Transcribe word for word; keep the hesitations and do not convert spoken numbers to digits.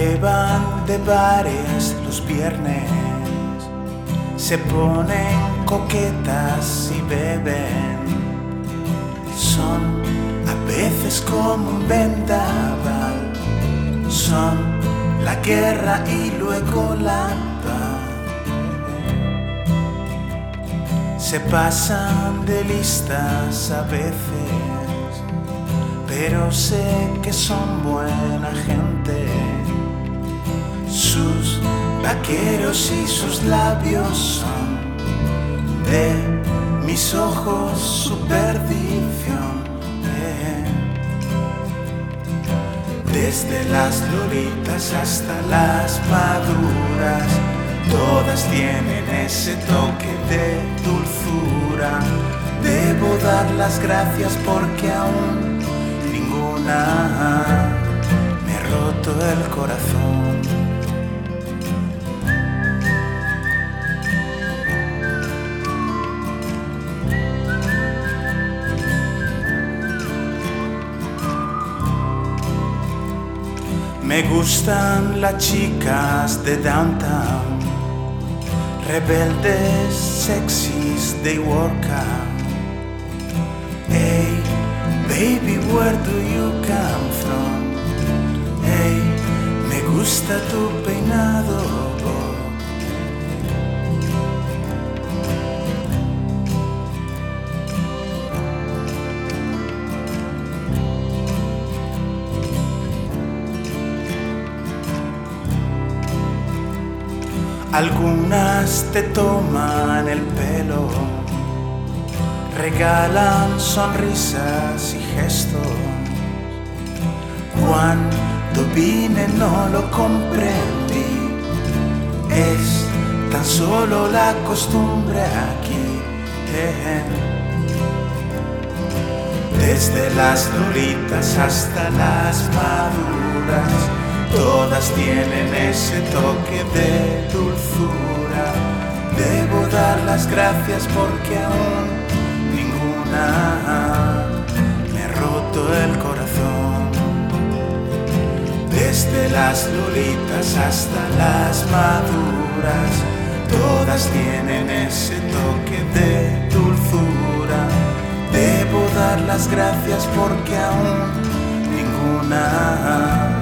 llevan de bares los viernes, se ponen coquetas y beben. Son a veces como un vendaval, son la guerra y luego la paz. Se pasan de listas a veces, pero sé que son buena gente. Sus vaqueros y sus labios son de mis ojos su perdición. Eh. Desde las lolitas hasta las maduras, todas tienen ese toque de dulzura. Debo dar las gracias porque aún ninguna me ha roto el corazón. Me gustan las chicas de downtown, rebeldes, sexys, they work out. Hey, baby, where do you come from? Hey, me gusta tu peinado. Algunas te toman el pelo, regalan sonrisas y gestos. Cuando vine no lo comprendí, es tan solo la costumbre aquí. Eh. Desde las lolitas hasta las maduras, todas tienen ese toque de dulzura. Debo dar las gracias porque aún ninguna me ha roto el corazón. Desde las lolitas hasta las maduras, todas tienen ese toque de dulzura. Debo dar las gracias porque aún ninguna